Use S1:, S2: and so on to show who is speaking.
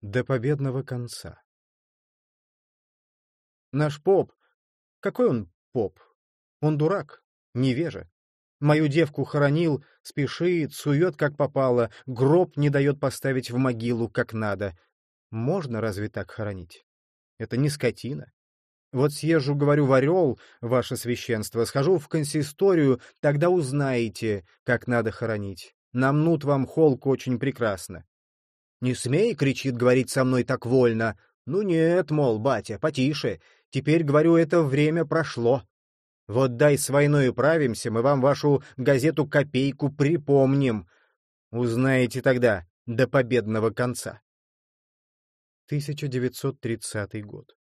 S1: До победного конца. Наш поп, какой он поп? Он дурак, невежа. Мою девку хоронил, спешит, сует как попало, гроб не дает поставить в могилу как надо. Можно разве так хоронить? Это не скотина. Вот съезжу, говорю, в Орел, ваше священство, схожу в консисторию, тогда узнаете, как надо хоронить. Намнут вам холку очень прекрасно. «Не смей, — кричит, — говорить со мной так вольно. Ну нет, мол, батя, потише. Теперь, говорю, это время прошло. Вот дай с войной управимся, мы вам вашу газету «Копейку» припомним. Узнаете тогда до победного конца». 1930 год.